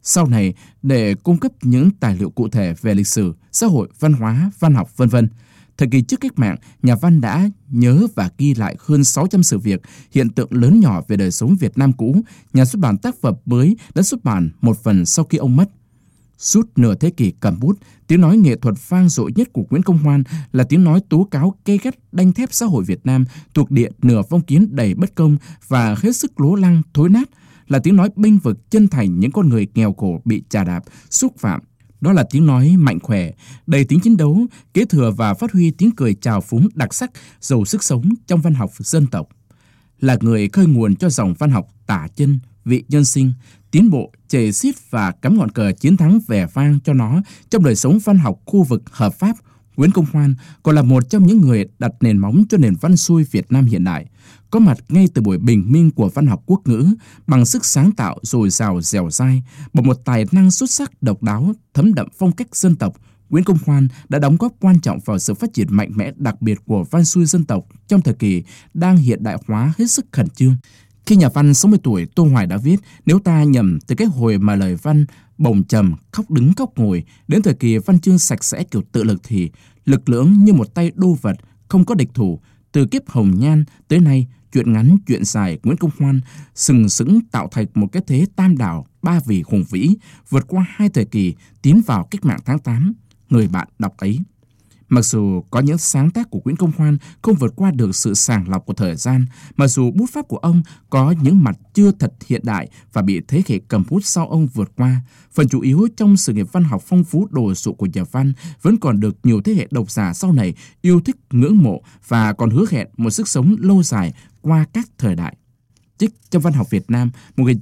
Sau này, để cung cấp những tài liệu cụ thể về lịch sử, xã hội, văn hóa, văn học, v.v. Thời kỳ trước cách mạng, nhà văn đã nhớ và ghi lại hơn 600 sự việc, hiện tượng lớn nhỏ về đời sống Việt Nam cũ. Nhà xuất bản tác phẩm mới đã xuất bản một phần sau khi ông mất. Suốt nửa thế kỷ cầm bút, tiếng nói nghệ thuật vang dội nhất của Nguyễn Công Hoan là tiếng nói tố cáo gay gắt đanh thép xã hội Việt Nam thuộc địa nửa phong kiến đầy bất công và hết sức lố lăng thối nát, là tiếng nói bênh vực chân thành những con người nghèo khổ bị chà đạp, xúc phạm. Đó là tiếng nói mạnh khỏe, đầy tính chiến đấu, kế thừa và phát huy tiếng cười trào phúng đặc sắc, giàu sức sống trong văn học dân tộc. Là người khơi nguồn cho dòng văn học tả chân, vị nhân sinh, tiến bộ, chề xiết và cắm ngọn cờ chiến thắng vẻ vang cho nó trong đời sống văn học khu vực hợp pháp, Nguyễn Công Hoan còn là một trong những người đặt nền móng cho nền văn xuôi Việt Nam hiện đại, có mặt ngay từ buổi bình minh của văn học quốc ngữ, bằng sức sáng tạo dồi dào dẻo dai, bằng một tài năng xuất sắc độc đáo, thấm đậm phong cách dân tộc. Nguyễn Công Hoan đã đóng góp quan trọng vào sự phát triển mạnh mẽ đặc biệt của văn xuôi dân tộc trong thời kỳ đang hiện đại hóa hết sức khẩn trương. Khi nhà văn 60 tuổi Tô Hoài đã viết, nếu ta nhầm từ cái hồi mà lời văn bồng trầm, khóc đứng khóc ngồi, đến thời kỳ văn chương sạch sẽ kiểu tự lực thì lực lưỡng như một tay đô vật, không có địch thủ. Từ kiếp Hồng Nhan tới nay, chuyện ngắn, chuyện dài, Nguyễn Công Hoan sừng sững tạo thành một cái thế tam đảo, ba vì hùng vĩ, vượt qua hai thời kỳ, tiến vào cách mạng tháng 8. Người bạn đọc ấy. Mặc dù có những sáng tác của Nguyễn Công Hoan không vượt qua được sự sàng lọc của thời gian, mặc dù bút pháp của ông có những mặt chưa thật hiện đại và bị thế hệ cầm bút sau ông vượt qua, phần chủ yếu trong sự nghiệp văn học phong phú đồ sộ của nhà văn vẫn còn được nhiều thế hệ độc giả sau này yêu thích, ngưỡng mộ và còn hứa hẹn một sức sống lâu dài qua các thời đại. Trích trong Văn học Việt Nam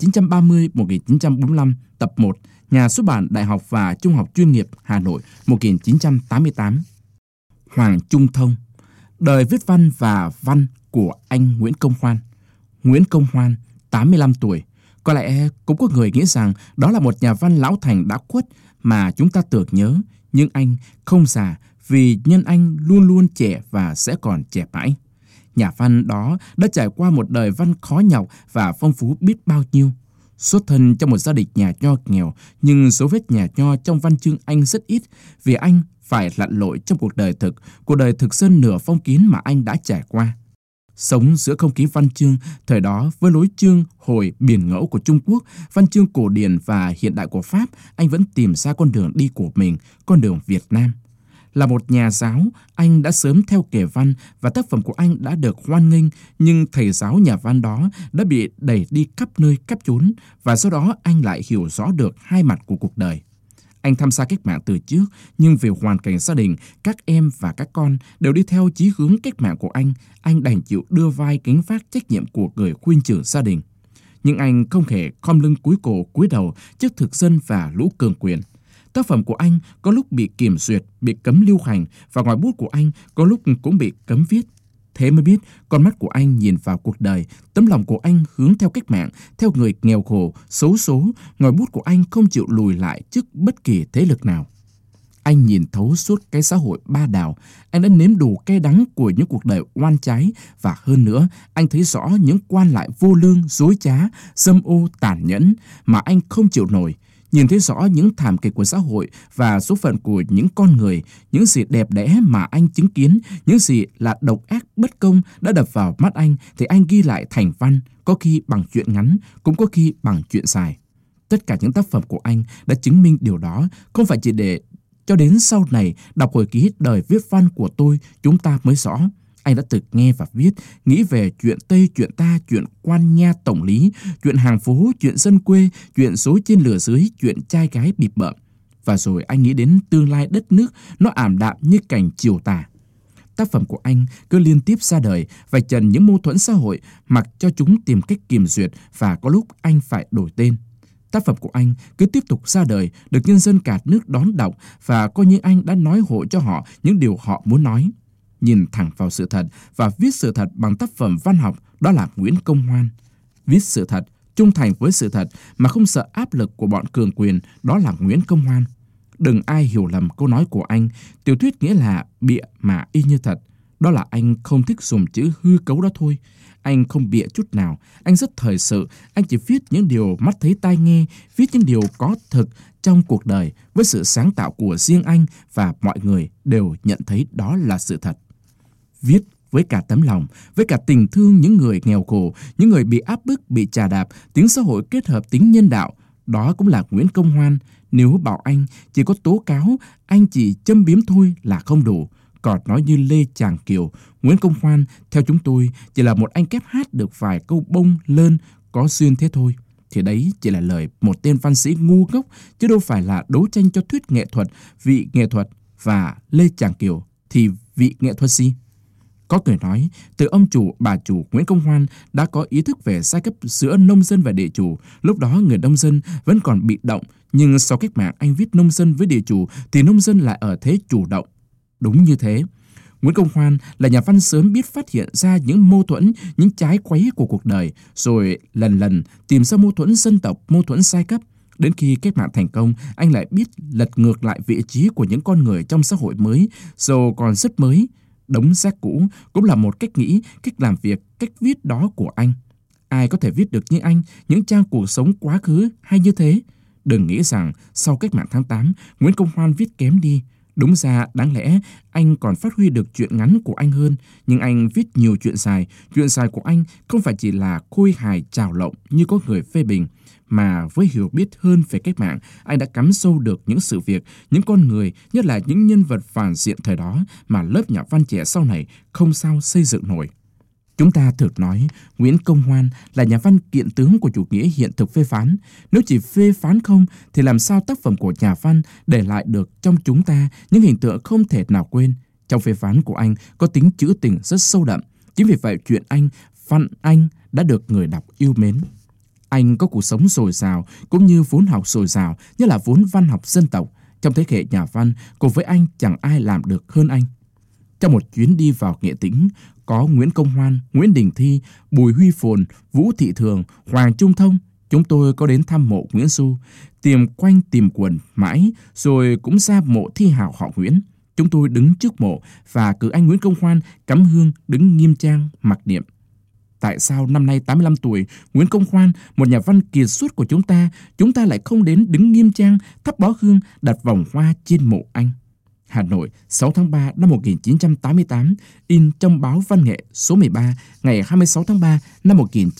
1930-1945, tập 1, Nhà xuất bản Đại học và Trung học chuyên nghiệp Hà Nội 1988. Hoàng Trung Thông. Đời viết văn và văn của anh Nguyễn Công Hoan. Nguyễn Công Hoan, 85 tuổi. Có lẽ cũng có người nghĩ rằng đó là một nhà văn lão thành đã khuất mà chúng ta tưởng nhớ, nhưng anh không già vì nhân anh luôn luôn trẻ và sẽ còn trẻ mãi. Nhà văn đó đã trải qua một đời văn khó nhọc và phong phú biết bao nhiêu. Xuất thân trong một gia đình nhà nho nghèo, nhưng dấu vết nhà nho trong văn chương anh rất ít, vì anh phải lặn lội trong cuộc đời thực dân nửa phong kiến mà anh đã trải qua. Sống giữa không khí văn chương thời đó với lối chương hồi biển ngẫu của Trung Quốc, văn chương cổ điển và hiện đại của Pháp, anh vẫn tìm ra con đường đi của mình, con đường Việt Nam. Là một nhà giáo, anh đã sớm theo kể văn và tác phẩm của anh đã được hoan nghênh, nhưng thầy giáo nhà văn đó đã bị đẩy đi khắp nơi khắp chốn và do đó anh lại hiểu rõ được hai mặt của cuộc đời. Anh tham gia cách mạng từ trước, nhưng vì hoàn cảnh gia đình, các em và các con đều đi theo chí hướng cách mạng của anh đành chịu đưa vai gánh vác trách nhiệm của người khuyên trưởng gia đình. Nhưng anh không hề khom lưng cúi cổ cúi đầu trước thực dân và lũ cường quyền. Tác phẩm của anh có lúc bị kiểm duyệt, bị cấm lưu hành và ngòi bút của anh có lúc cũng bị cấm viết. Thế mới biết con mắt của anh nhìn vào cuộc đời, tấm lòng của anh hướng theo cách mạng, theo người nghèo khổ, xấu số, ngòi bút của anh không chịu lùi lại trước bất kỳ thế lực nào. Anh nhìn thấu suốt cái xã hội ba đảo, anh đã nếm đủ cay đắng của những cuộc đời oan trái và hơn nữa, anh thấy rõ những quan lại vô lương, dối trá, dâm ô, tàn nhẫn mà anh không chịu nổi. Nhìn thấy rõ những thảm kịch của xã hội và số phận của những con người, những gì đẹp đẽ mà anh chứng kiến, những gì là độc ác bất công đã đập vào mắt anh thì anh ghi lại thành văn, có khi bằng chuyện ngắn, cũng có khi bằng chuyện dài. Tất cả những tác phẩm của anh đã chứng minh điều đó, không phải chỉ để cho đến sau này đọc hồi ký đời viết văn của tôi chúng ta mới rõ. Anh đã từng nghe và viết, nghĩ về chuyện Tây, chuyện ta, chuyện quan nha tổng lý, chuyện hàng phố, chuyện dân quê, chuyện dối trên lửa dưới, chuyện trai gái bịp bợm. Và rồi anh nghĩ đến tương lai đất nước, nó ảm đạm như cảnh chiều tà. Tác phẩm của anh cứ liên tiếp ra đời, vạch trần những mâu thuẫn xã hội, mặc cho chúng tìm cách kiềm duyệt và có lúc anh phải đổi tên. Tác phẩm của anh cứ tiếp tục ra đời, được nhân dân cả nước đón đọc và coi như anh đã nói hộ cho họ những điều họ muốn nói. Nhìn thẳng vào sự thật và viết sự thật bằng tác phẩm văn học, đó là Nguyễn Công Hoan. Viết sự thật, trung thành với sự thật mà không sợ áp lực của bọn cường quyền, đó là Nguyễn Công Hoan. Đừng ai hiểu lầm câu nói của anh, tiểu thuyết nghĩa là bịa mà y như thật. Đó là anh không thích dùng chữ hư cấu đó thôi. Anh không bịa chút nào, anh rất thời sự, anh chỉ viết những điều mắt thấy tai nghe, viết những điều có thực trong cuộc đời với sự sáng tạo của riêng anh và mọi người đều nhận thấy đó là sự thật. Viết với cả tấm lòng, với cả tình thương những người nghèo khổ, những người bị áp bức, bị chà đạp, tính xã hội kết hợp tính nhân đạo. Đó cũng là Nguyễn Công Hoan. Nếu bảo anh chỉ có tố cáo, anh chỉ châm biếm thôi là không đủ. Còn nói như Lê Tràng Kiều, Nguyễn Công Hoan theo chúng tôi chỉ là một anh kép hát được vài câu bông lơn có duyên thế thôi. Thì đấy chỉ là lời một tên văn sĩ ngu ngốc, chứ đâu phải là đấu tranh cho thuyết nghệ thuật, vị nghệ thuật. Và Lê Tràng Kiều thì vị nghệ thuật gì? Có người nói, từ ông chủ, bà chủ Nguyễn Công Hoan đã có ý thức về giai cấp giữa nông dân và địa chủ. Lúc đó người nông dân vẫn còn bị động, nhưng sau cách mạng anh viết nông dân với địa chủ thì nông dân lại ở thế chủ động. Đúng như thế. Nguyễn Công Hoan là nhà văn sớm biết phát hiện ra những mâu thuẫn, những trái quấy của cuộc đời, rồi lần lần tìm ra mâu thuẫn dân tộc, mâu thuẫn giai cấp. Đến khi cách mạng thành công, anh lại biết lật ngược lại vị trí của những con người trong xã hội mới, dù còn rất mới. Đống rác cũ cũng là một cách nghĩ, cách làm việc, cách viết đó của anh. Ai có thể viết được như anh những trang cuộc sống quá khứ hay như thế? Đừng nghĩ rằng sau cách mạng tháng 8, Nguyễn Công Hoan viết kém đi. Đúng ra, đáng lẽ anh còn phát huy được chuyện ngắn của anh hơn, nhưng anh viết nhiều chuyện dài. Chuyện dài của anh không phải chỉ là khôi hài trào lộng như có người phê bình, mà với hiểu biết hơn về cách mạng, anh đã cắm sâu được những sự việc, những con người, nhất là những nhân vật phản diện thời đó mà lớp nhà văn trẻ sau này không sao xây dựng nổi. Chúng ta thực nói, Nguyễn Công Hoan là nhà văn kiện tướng của chủ nghĩa hiện thực phê phán. Nếu chỉ phê phán không, thì làm sao tác phẩm của nhà văn để lại được trong chúng ta những hình tượng không thể nào quên. Trong phê phán của anh có tính trữ tình rất sâu đậm. Chính vì vậy chuyện anh, văn anh đã được người đọc yêu mến. Anh có cuộc sống dồi dào cũng như vốn học dồi dào, như là vốn văn học dân tộc. Trong thế hệ nhà văn, cùng với anh chẳng ai làm được hơn anh. Trong một chuyến đi vào Nghệ Tĩnh, có Nguyễn Công Hoan, Nguyễn Đình Thi, Bùi Huy Phồn, Vũ Thị Thường, Hoàng Trung Thông. Chúng tôi có đến thăm mộ Nguyễn Du, tìm quanh tìm quần mãi, rồi cũng ra mộ thi hào họ Nguyễn. Chúng tôi đứng trước mộ và cử anh Nguyễn Công Hoan cắm hương đứng nghiêm trang mặc niệm. Tại sao năm nay 85 tuổi, Nguyễn Công Hoan, một nhà văn kiệt xuất của chúng ta lại không đến đứng nghiêm trang, thắp bó hương, đặt vòng hoa trên mộ anh? Hà Nội, 6 tháng 3 năm 1988, in trong báo Văn nghệ số 13 ngày 26 tháng 3 năm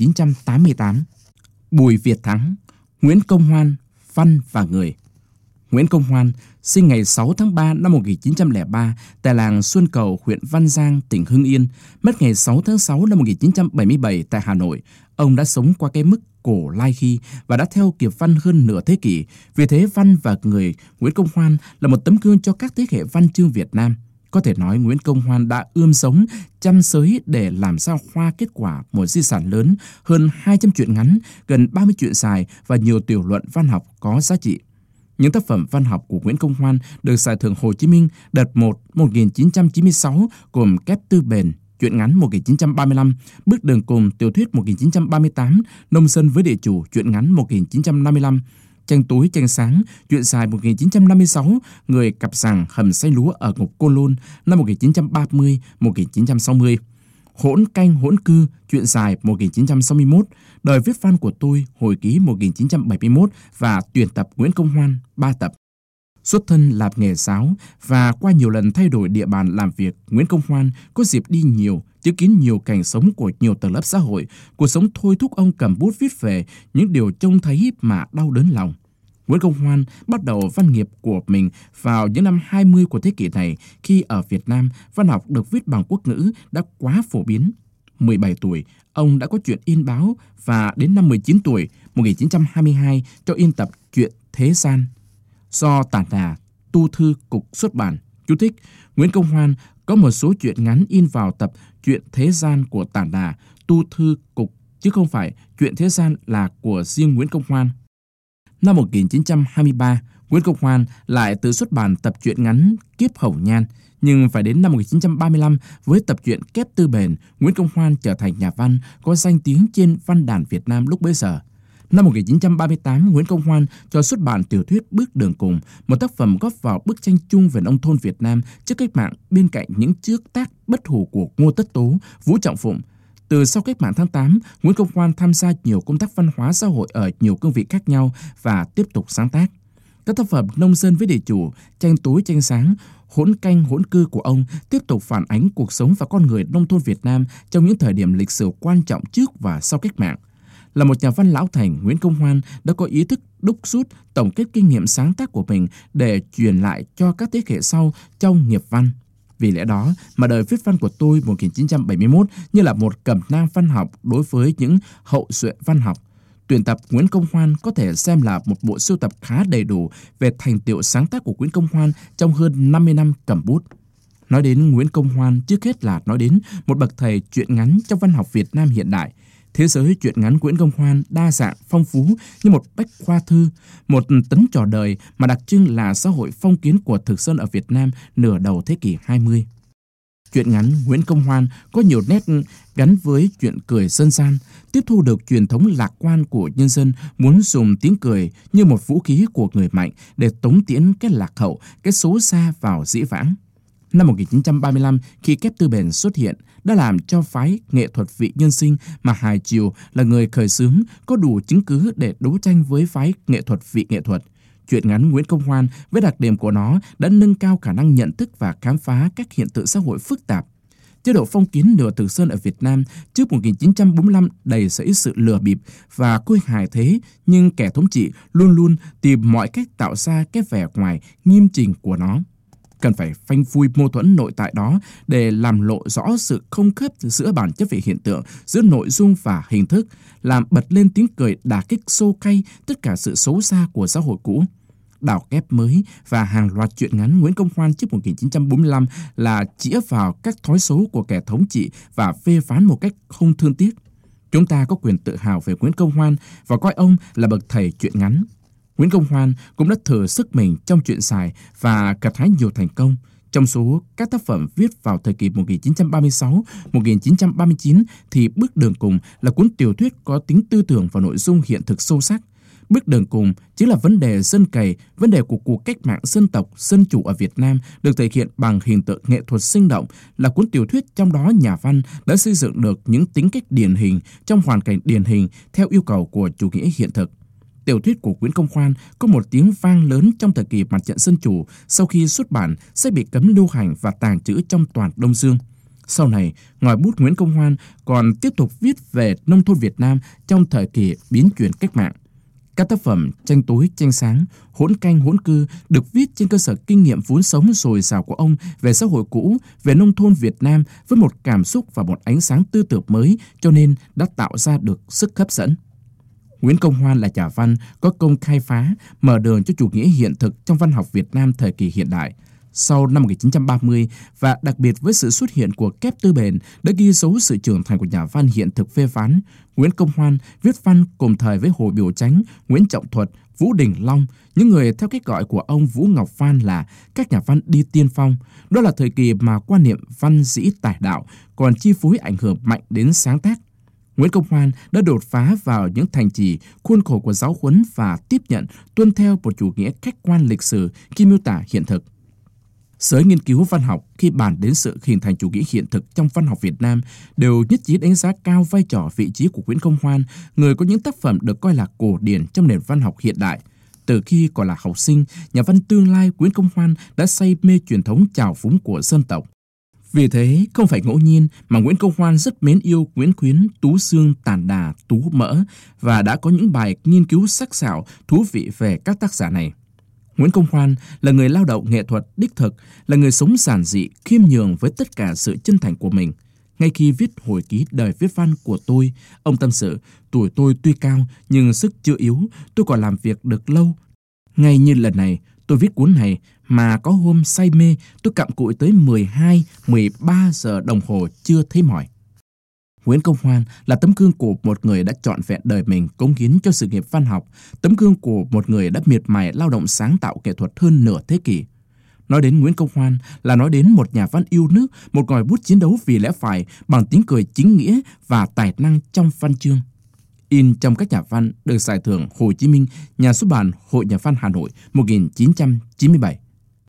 1988. Bùi Việt Thắng, Nguyễn Công Hoan, văn và người. Nguyễn Công Hoan sinh ngày 6 tháng 3 năm 1903 tại làng Xuân Cầu, huyện Văn Giang, tỉnh Hưng Yên, mất ngày 6 tháng 6 năm 1977 tại Hà Nội. Ông đã sống qua cái mức cổ lai khi và đã theo kịp văn hơn nửa thế kỷ. Vì thế, văn và người Nguyễn Công Hoan là một tấm gương cho các thế hệ văn chương Việt Nam. Có thể nói Nguyễn Công Hoan đã ươm sống, chăm sới để làm ra hoa kết quả một di sản lớn, hơn 200 truyện ngắn, gần 30 truyện dài và nhiều tiểu luận văn học có giá trị. Những tác phẩm văn học của Nguyễn Công Hoan được Giải thưởng Hồ Chí Minh đợt 1 1996 gồm Kép Tư Bền, truyện ngắn 1935, Bước đường cùng, tiểu thuyết 1938, Nông dân với địa chủ, truyện ngắn 1955, Tranh tối tranh sáng, truyện dài 1956, Người cặp rằng hầm xay lúa ở ngục Côn Lôn năm 1930-1960, Hỗn canh hỗn cư, truyện dài 1961, Đời viết văn của tôi, hồi ký 1971 và Tuyển tập Nguyễn Công Hoan 3 tập. Xuất thân làm nghề giáo và qua nhiều lần thay đổi địa bàn làm việc, Nguyễn Công Hoan có dịp đi nhiều, chứng kiến nhiều cảnh sống của nhiều tầng lớp xã hội. Cuộc sống thôi thúc ông cầm bút viết về những điều trông thấy mà đau đớn lòng. Nguyễn Công Hoan bắt đầu văn nghiệp của mình vào những năm 20 của thế kỷ này, khi ở Việt Nam văn học được viết bằng quốc ngữ đã quá phổ biến. 17 tuổi, ông đã có truyện in báo và đến năm 19 tuổi, 1922 cho in tập truyện Thế gian do Tản Đà, Tu Thư Cục xuất bản. Chú thích: Nguyễn Công Hoan có một số truyện ngắn in vào tập Truyện Thế gian của Tản Đà, Tu Thư Cục, chứ không phải Truyện Thế gian là của riêng Nguyễn Công Hoan. Năm 1923, Nguyễn Công Hoan lại tự xuất bản tập truyện ngắn Kiếp Hồng Nhan, nhưng phải đến năm 1935 với tập truyện Kép Tư Bền, Nguyễn Công Hoan trở thành nhà văn có danh tiếng trên văn đàn Việt Nam lúc bấy giờ. Năm 1938, Nguyễn Công Hoan cho xuất bản tiểu thuyết Bước đường cùng, một tác phẩm góp vào bức tranh chung về nông thôn Việt Nam trước cách mạng bên cạnh những trước tác bất hủ của Ngô Tất Tố, Vũ Trọng Phụng. Từ sau cách mạng tháng 8, Nguyễn Công Hoan tham gia nhiều công tác văn hóa xã hội ở nhiều cương vị khác nhau và tiếp tục sáng tác. Các tác phẩm Nông dân với địa chủ, Tranh tối tranh sáng, Hỗn canh hỗn cư của ông tiếp tục phản ánh cuộc sống và con người nông thôn Việt Nam trong những thời điểm lịch sử quan trọng trước và sau cách mạng. Là một nhà văn lão thành, Nguyễn Công Hoan đã có ý thức đúc rút, tổng kết kinh nghiệm sáng tác của mình để truyền lại cho các thế hệ sau trong nghiệp văn. Vì lẽ đó mà đời viết văn của tôi 1971 như là một cẩm nang văn học đối với những hậu duệ văn học. Tuyển tập Nguyễn Công Hoan có thể xem là một bộ sưu tập khá đầy đủ về thành tựu sáng tác của Nguyễn Công Hoan trong hơn 50 năm cầm bút. Nói đến Nguyễn Công Hoan, trước hết là nói đến một bậc thầy truyện ngắn trong văn học Việt Nam hiện đại. Thế giới truyện ngắn Nguyễn Công Hoan đa dạng, phong phú như một bách khoa thư, một tấn trò đời mà đặc trưng là xã hội phong kiến của thực dân ở Việt Nam nửa đầu thế kỷ 20. Truyện ngắn Nguyễn Công Hoan có nhiều nét gắn với chuyện cười dân gian, tiếp thu được truyền thống lạc quan của nhân dân muốn dùng tiếng cười như một vũ khí của người mạnh để tống tiễn cái lạc hậu, cái xấu xa vào dĩ vãng. Năm 1935, khi Kép Tư Bền xuất hiện, đã làm cho phái nghệ thuật vị nhân sinh mà Hải Triều là người khởi xướng có đủ chứng cứ để đấu tranh với phái nghệ thuật vị nghệ thuật. Truyện ngắn Nguyễn Công Hoan với đặc điểm của nó đã nâng cao khả năng nhận thức và khám phá các hiện tượng xã hội phức tạp. Chế độ phong kiến nửa thực dân ở Việt Nam trước 1945 đầy rẫy sự lừa bịp và khôi hài thế, nhưng kẻ thống trị luôn luôn tìm mọi cách tạo ra cái vẻ ngoài nghiêm chỉnh của nó. Cần phải phanh phui mâu thuẫn nội tại đó để làm lộ rõ sự không khớp giữa bản chất về hiện tượng, giữa nội dung và hình thức, làm bật lên tiếng cười đả kích sâu cay tất cả sự xấu xa của xã hội cũ. Đào kép mới và hàng loạt truyện ngắn Nguyễn Công Hoan trước 1945 là chĩa vào các thói xấu của kẻ thống trị và phê phán một cách không thương tiếc. Chúng ta có quyền tự hào về Nguyễn Công Hoan và coi ông là bậc thầy truyện ngắn. Nguyễn Công Hoan cũng đã thử sức mình trong truyện dài và gặt hái nhiều thành công. Trong số các tác phẩm viết vào thời kỳ 1936-1939 thì Bước đường cùng là cuốn tiểu thuyết có tính tư tưởng và nội dung hiện thực sâu sắc. Bước đường cùng chính là vấn đề dân cày, vấn đề của cuộc cách mạng dân tộc, dân chủ ở Việt Nam được thể hiện bằng hình tượng nghệ thuật sinh động, là cuốn tiểu thuyết trong đó nhà văn đã xây dựng được những tính cách điển hình trong hoàn cảnh điển hình theo yêu cầu của chủ nghĩa hiện thực. Tiểu thuyết của Nguyễn Công Hoan có một tiếng vang lớn trong thời kỳ mặt trận dân chủ, sau khi xuất bản sẽ bị cấm lưu hành và tàng trữ trong toàn Đông Dương. Sau này, ngòi bút Nguyễn Công Hoan còn tiếp tục viết về nông thôn Việt Nam trong thời kỳ biến chuyển cách mạng. Các tác phẩm Tranh tối tranh sáng, Hỗn canh hỗn cư được viết trên cơ sở kinh nghiệm vốn sống dồi dào của ông về xã hội cũ, về nông thôn Việt Nam với một cảm xúc và một ánh sáng tư tưởng mới, cho nên đã tạo ra được sức hấp dẫn. Nguyễn Công Hoan là nhà văn có công khai phá, mở đường cho chủ nghĩa hiện thực trong văn học Việt Nam thời kỳ hiện đại. Sau năm 1930 và đặc biệt với sự xuất hiện của Kép Tư Bền đã ghi dấu sự trưởng thành của nhà văn hiện thực phê phán, Nguyễn Công Hoan viết văn cùng thời với Hồ Biểu Chánh, Nguyễn Trọng Thuật, Vũ Đình Long, những người theo cách gọi của ông Vũ Ngọc Phan là các nhà văn đi tiên phong. Đó là thời kỳ mà quan niệm văn dĩ tài đạo còn chi phối ảnh hưởng mạnh đến sáng tác. Nguyễn Công Hoan đã đột phá vào những thành trì, khuôn khổ của giáo huấn và tiếp nhận, tuân theo một chủ nghĩa khách quan lịch sử khi miêu tả hiện thực. Giới nghiên cứu văn học khi bàn đến sự hình thành chủ nghĩa hiện thực trong văn học Việt Nam đều nhất trí đánh giá cao vai trò vị trí của Nguyễn Công Hoan, người có những tác phẩm được coi là cổ điển trong nền văn học hiện đại. Từ khi còn là học sinh, nhà văn tương lai Nguyễn Công Hoan đã say mê truyền thống trào phúng của dân tộc. Vì thế, không phải ngẫu nhiên mà Nguyễn Công Hoan rất mến yêu Nguyễn Khuyến, Tú Xương, Tản Đà, Tú Mỡ và đã có những bài nghiên cứu sắc sảo, thú vị về các tác giả này. Nguyễn Công Hoan là người lao động nghệ thuật đích thực, là người sống giản dị, khiêm nhường với tất cả sự chân thành của mình. Ngay khi viết hồi ký đời viết văn của tôi, ông tâm sự, tuổi tôi tuy cao nhưng sức chưa yếu, tôi còn làm việc được lâu. Ngay như lần này, tôi viết cuốn này mà có hôm say mê, tôi cặm cụi tới 12-13 giờ đồng hồ chưa thấy mỏi. Nguyễn Công Hoan là tấm gương của một người đã trọn vẹn đời mình cống hiến cho sự nghiệp văn học, tấm gương của một người đã miệt mài lao động sáng tạo nghệ thuật hơn nửa thế kỷ. Nói đến Nguyễn Công Hoan là nói đến một nhà văn yêu nước, một ngòi bút chiến đấu vì lẽ phải bằng tiếng cười chính nghĩa và tài năng trong văn chương. in trong các nhà văn được giải thưởng Hồ Chí Minh, Nhà xuất bản Hội Nhà văn Hà Nội 1997.